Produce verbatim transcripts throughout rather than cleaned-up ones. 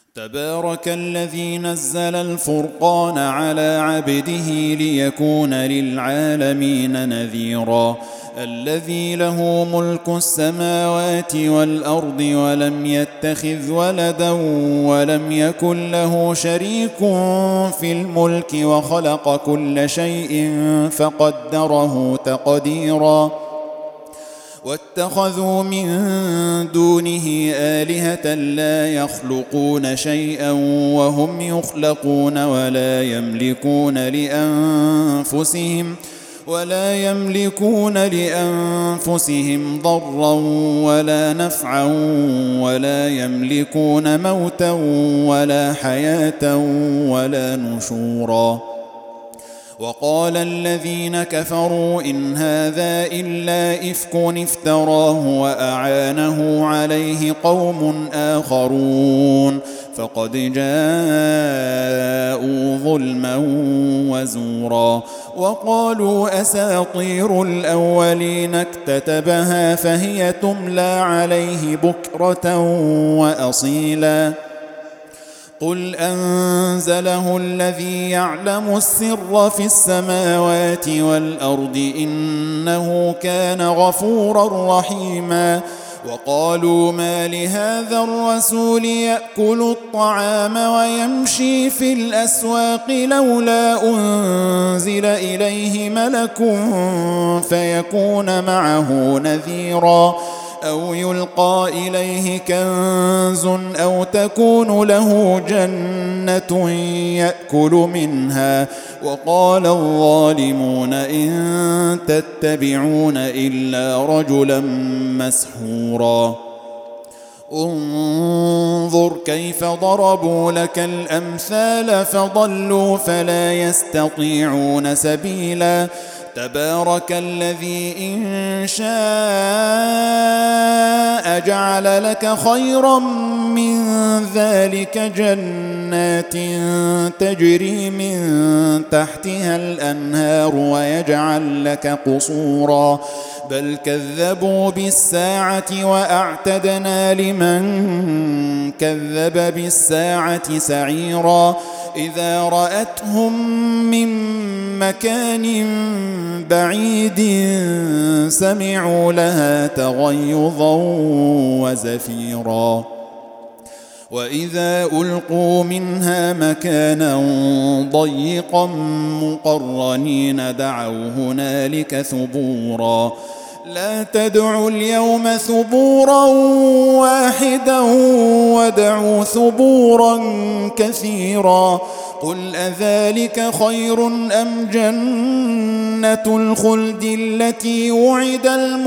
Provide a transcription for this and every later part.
تبارك الذي نزل الفرقان على عبده ليكون للعالمين نذيرا الذي له ملك السماوات والأرض ولم يتخذ ولدا ولم يكن له شريك في الملك وخلق كل شيء فقدره تقديرا واتخذوا من دونه آلهة لا يخلقون شيئا وهم يخلقون ولا يملكون لأنفسهم ولا يملكون لأنفسهم ضرا ولا نفعا ولا يملكون موتا ولا حياة ولا نشورا وقال الذين كفروا إن هذا إلا إفك افتراه وأعانه عليه قوم آخرون فقد جاءوا ظلما وزورا وقالوا أساطير الأولين اكتتبها فهي تملى عليه بكرة وأصيلا قل أنزله الذي يعلم السر في السماوات والأرض إنه كان غفورا رحيما وقالوا ما لهذا الرسول يأكل الطعام ويمشي في الأسواق لولا أنزل إليه ملك فيكون معه نذيرا أو يلقى إليه كنز أو تكون له جنة يأكل منها وقال الظالمون إن تتبعون إلا رجلا مسحورا انظر كيف ضربوا لك الأمثال فضلوا فلا يستطيعون سبيلا تبارك الذي إن شاء جعل لك خيرا من ذلك جنات تجري من تحتها الأنهار ويجعل لك قصورا بل كذبوا بالساعة وأعتدنا لمن كذب بالساعة سعيرا إذا رأتهم من مكان بعيد سمعوا لها تغيظا وزفيرا وإذا ألقوا منها مكانا ضيقا مقرنين دعوا هنالك ثبورا لا تدعوا اليوم ثبورا واحدا ودعوا ثبورا كثيرا قل أذلك خير أم جنة الخلد التي وعد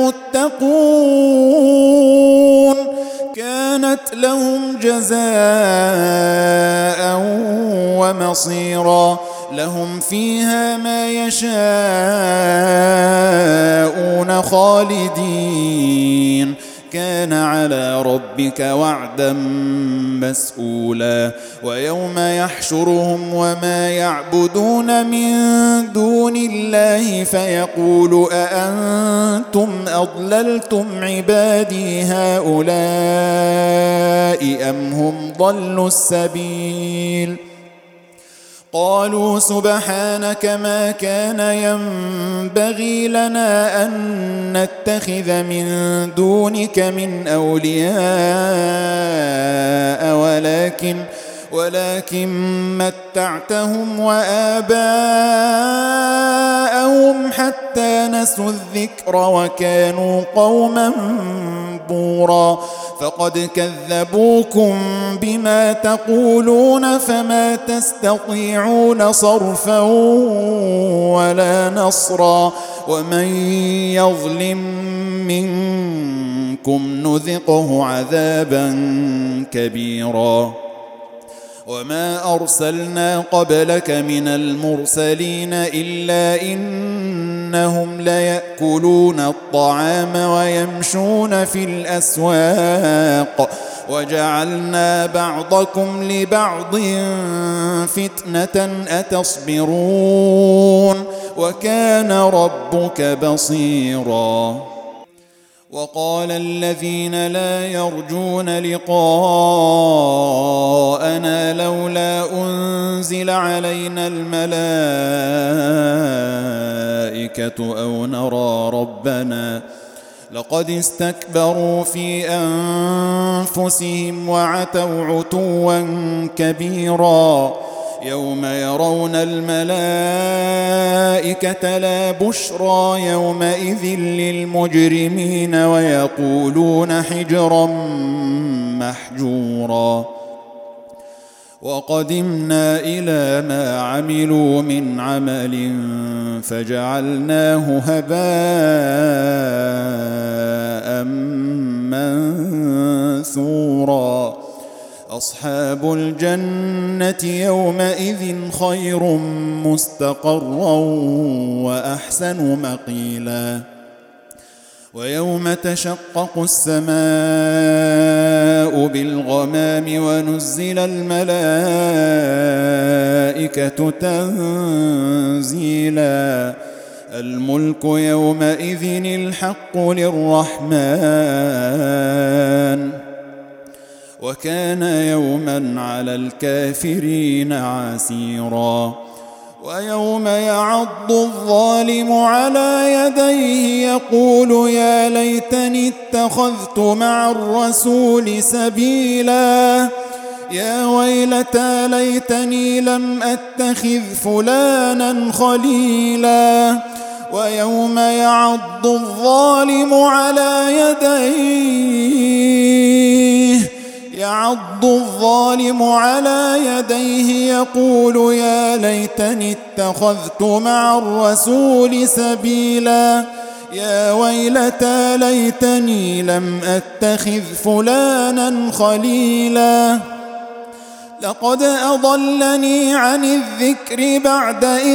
المتقون كانت لهم جزاء ومصيرا لهم فيها ما يشاءون خالدين كان على ربك وعدا مسئولا ويوم يحشرهم وما يعبدون من دون الله فيقول أأنتم أضللتم عبادي هؤلاء أم هم ضلوا السبيل قالوا سبحانك ما كان ينبغي لنا أن نتخذ من دونك من أولياء ولكن ولكن متعتهم وآباءهم حتى نسوا الذكر وكانوا قوما بورا فقد كذبوكم بما تقولون فما تستطيعون صرفا ولا نصرا ومن يظلم منكم نذقه عذابا كبيرا وما أرسلنا قبلك من المرسلين إلا إنهم ليأكلون الطعام ويمشون في الأسواق وجعلنا بعضكم لبعض فتنة أتصبرون وكان ربك بصيرا وقال الذين لا يرجون لقاءنا لولا أنزل علينا الملائكة أو نرى ربنا لقد استكبروا في أنفسهم وعتوا عتوا كبيرا يوم يرون الملائكة لا بشرى يومئذ للمجرمين ويقولون حجرا محجورا وقدمنا إلى ما عملوا من عمل فجعلناه هباء منثورا أصحاب الجنة يومئذ خير مستقرا وأحسن مقيلا ويوم تشقق السماء بالغمام ونزل الملائكة تنزيلا الملك يومئذ الحق للرحمن وكان يوما على الكافرين عسيرا ويوم يعض الظالم على يديه يقول يا ليتني اتخذت مع الرسول سبيلا يا ويلتى ليتني لم أتخذ فلانا خليلا ويوم يعض الظالم على يديه يعض الظالم على يديه يقول يا ليتني اتخذت مع الرسول سبيلا يا ويلتى ليتني لم أتخذ فلانا خليلا لقد أضلني عن الذكر بعد إذ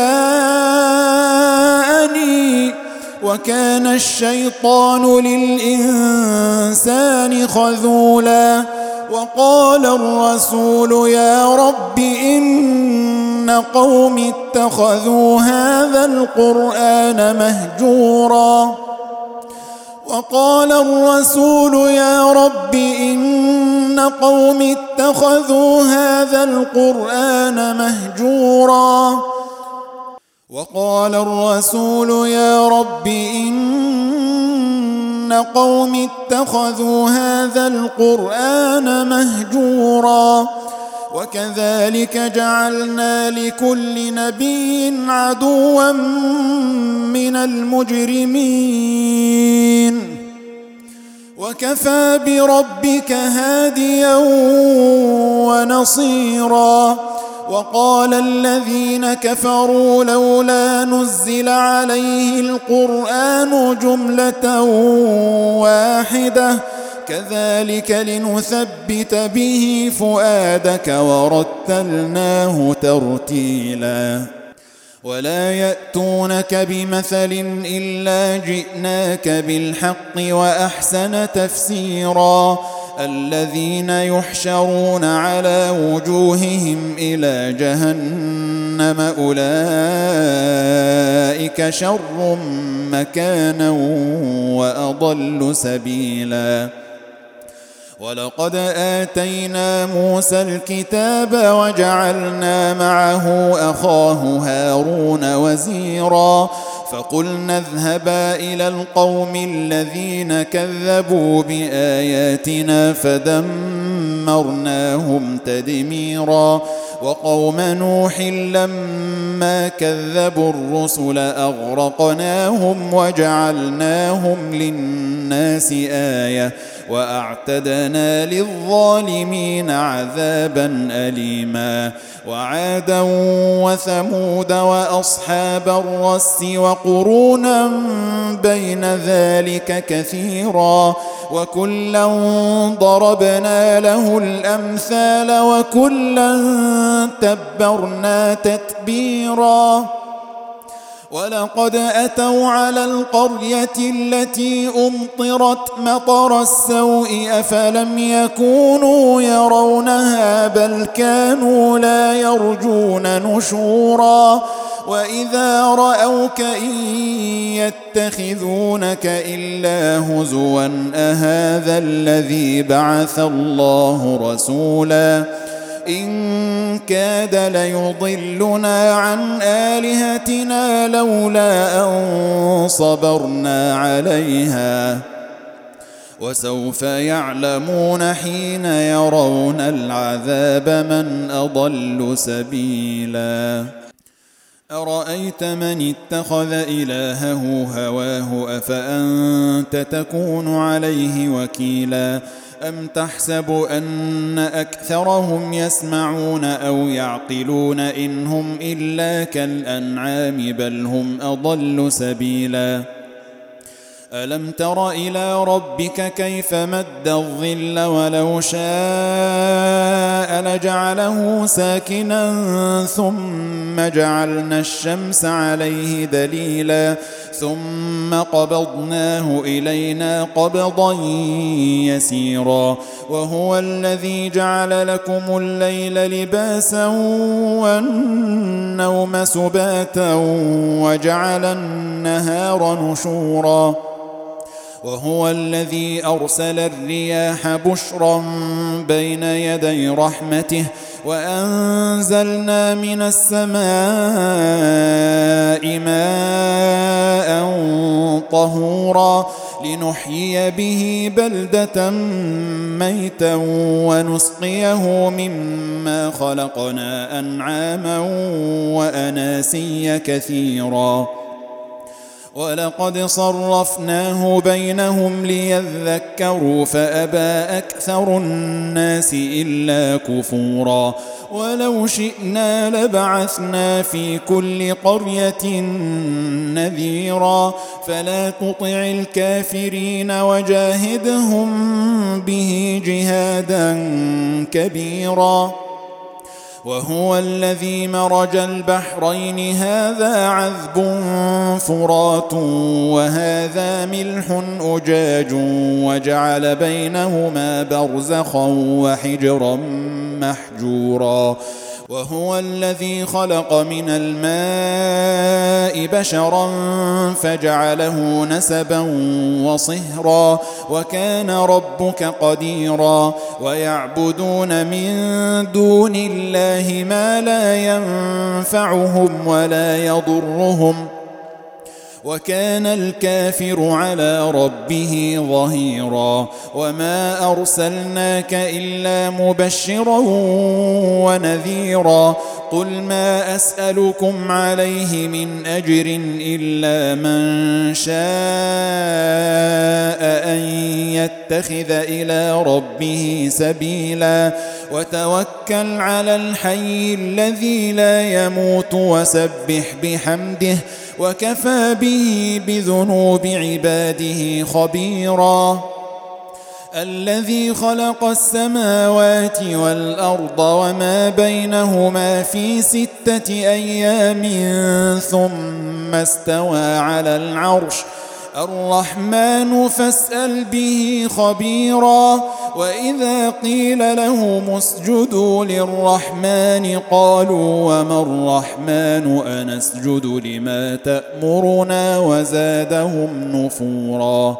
جاءني وكان الشيطان للإنسان خذولا وقال الرسول يا رب إن قوم اتخذوا هذا القرآن مهجورا وقال الرسول يا رب إن قوم اتخذوا هذا القرآن مهجورا وقال الرسول يا رب إن قوم اتخذوا هذا القرآن مهجورا وكذلك جعلنا لكل نبي عدوا من المجرمين وكفى بربك هاديا ونصيرا وقال الذين كفروا لولا نزل عليه القرآن جملة واحدة كذلك لنثبت به فؤادك ورتلناه ترتيلا ولا يأتونك بمثل إلا جئناك بالحق وأحسن تفسيرا الذين يحشرون على وجوههم إلى جهنم أولئك شر مكانا وأضل سبيلا ولقد آتينا موسى الكتاب وجعلنا معه أخاه هارون وزيرا فقلنا اذهبا إلى القوم الذين كذبوا بآياتنا فدمرناهم تدميرا وقوم نوح لما كذبوا الرسل أغرقناهم وجعلناهم للناس آية وأعتدنا للظالمين عذابا أليما وعادا وثمود وأصحاب الرس وقرونا بين ذلك كثيرا وكلا ضربنا له الأمثال وكلا تبرنا تتبيرا ولقد أتوا على القرية التي أمطرت مطر السوء أفلم يكونوا يرونها بل كانوا لا يرجون نشورا وإذا رأوك إن يتخذونك إلا هزوا أهذا الذي بعث الله رسولا إن كاد ليضلنا عن آلهتنا لولا أن صبرنا عليها وسوف يعلمون حين يرون العذاب من أضل سبيلا أرأيت من اتخذ إلهه هواه أفأنت تكون عليه وكيلا أم تحسب أن أكثرهم يسمعون أو يعقلون إن هم إلا كالأنعام بل هم أضل سبيلا ألم تر إلى ربك كيف مد الظل ولو شاء لجعله ساكنا ثم جعلنا الشمس عليه دليلا ثم قبضناه إلينا قبضا يسيرا وهو الذي جعل لكم الليل لباسا والنوم سباتا وجعل النهار نشورا وهو الذي أرسل الرياح بشرا بين يدي رحمته وأنزلنا من السماء ماء طهورا لنحيي به بلدة ميتا ونسقيه مما خلقنا أنعاما وأناسيا كثيرا ولقد صرفناه بينهم ليذكروا فأبى أكثر الناس إلا كفورا ولو شئنا لبعثنا في كل قرية نذيرا فلا تطع الكافرين وجاهدهم به جهادا كبيرا وهو الذي مرج البحرين هذا عذب فرات وهذا ملح أجاج وجعل بينهما برزخا وحجرا محجورا وهو الذي خلق من الماء بشرا فجعله نسبا وصهرا وكان ربك قديرا ويعبدون من دون الله ما لا ينفعهم ولا يضرهم وكان الكافر على ربه ظهيرا وما أرسلناك إلا مبشرا ونذيرا قل ما أسألكم عليه من أجر إلا من شاء أن يتخذ إلى ربه سبيلا وتوكل على الحي الذي لا يموت وسبح بحمده وكفى به بذنوب عباده خبيرا الذي خلق السماوات والأرض وما بينهما في ستة أيام ثم استوى على العرش الرحمن فاسأل به خبيرا وإذا قيل لهم اسجدوا للرحمن قالوا وما الرحمن أنسجد لما تأمرنا وزادهم نفورا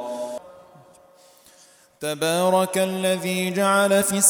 تبارك الذي جعل في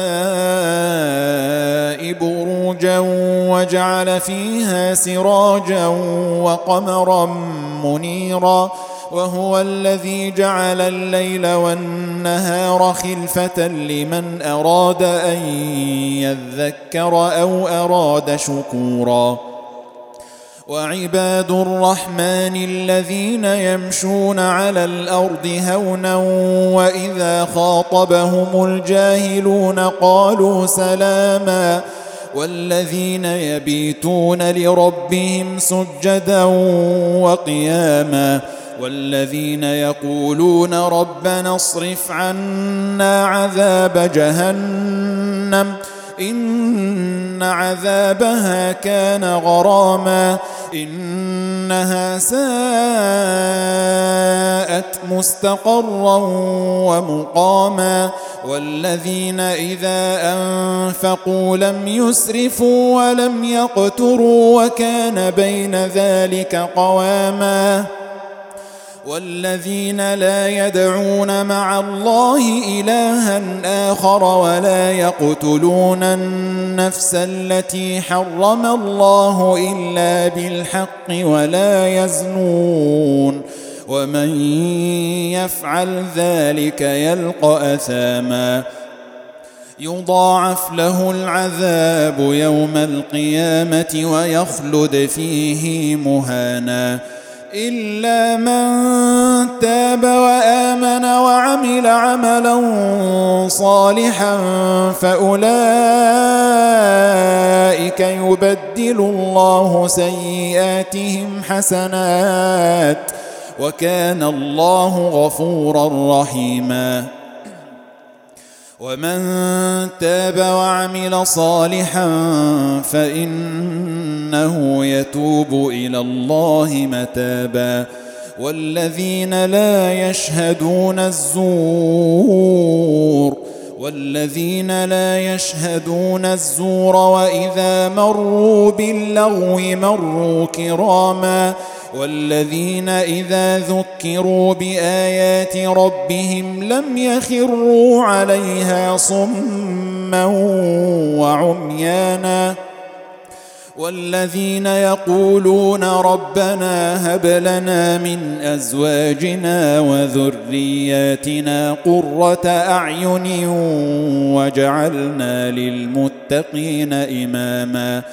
السماء بروجا وجعل فيها سراجا وقمرا منيرا وهو الذي جعل الليل والنهار خلفة لمن أراد أن يذكر أو أراد شكورا وعباد الرحمن الذين يمشون على الأرض هونا وإذا خاطبهم الجاهلون قالوا سلاما والذين يبيتون لربهم سجدا وقياما والذين يقولون ربنا اصرف عنا عذاب جهنم إن عذابها كان غراما إنها ساءت مستقرا ومقاما والذين إذا أنفقوا لم يسرفوا ولم يقتروا وكان بين ذلك قواما والذين لا يدعون مع الله إلها آخر ولا يقتلون النفس التي حرم الله إلا بالحق ولا يزنون ومن يفعل ذلك يلقى أثاما يضاعف له العذاب يوم القيامة ويخلد فيه مهانا إلا من تاب وآمن وعمل عملا صالحا فأولئك يبدل الله سيئاتهم حسنات وكان الله غفورا رحيما ومن تاب وعمل صالحا فإنه يتوب إلى الله متابا والذين لا يشهدون الزور والذين لا يشهدون الزور وإذا مروا باللغو مروا كراما والذين إذا ذكروا بآيات ربهم لم يخروا عليها صما وعميانا والذين يقولون ربنا هب لنا من أزواجنا وذرياتنا قرة أعين واجعلنا للمتقين إماما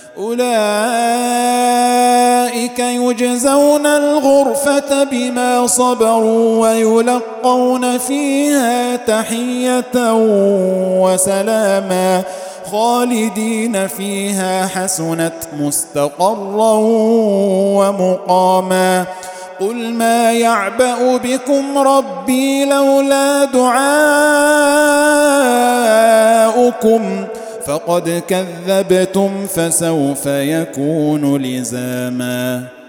أولئك يجزون الغرفة بما صبروا ويلقون فيها تحية وسلاما خالدين فيها حسنت مستقرا ومقاما قل ما يعبأ بكم ربي لولا دعاؤكم فقد كذبتم فسوف يكون لزاما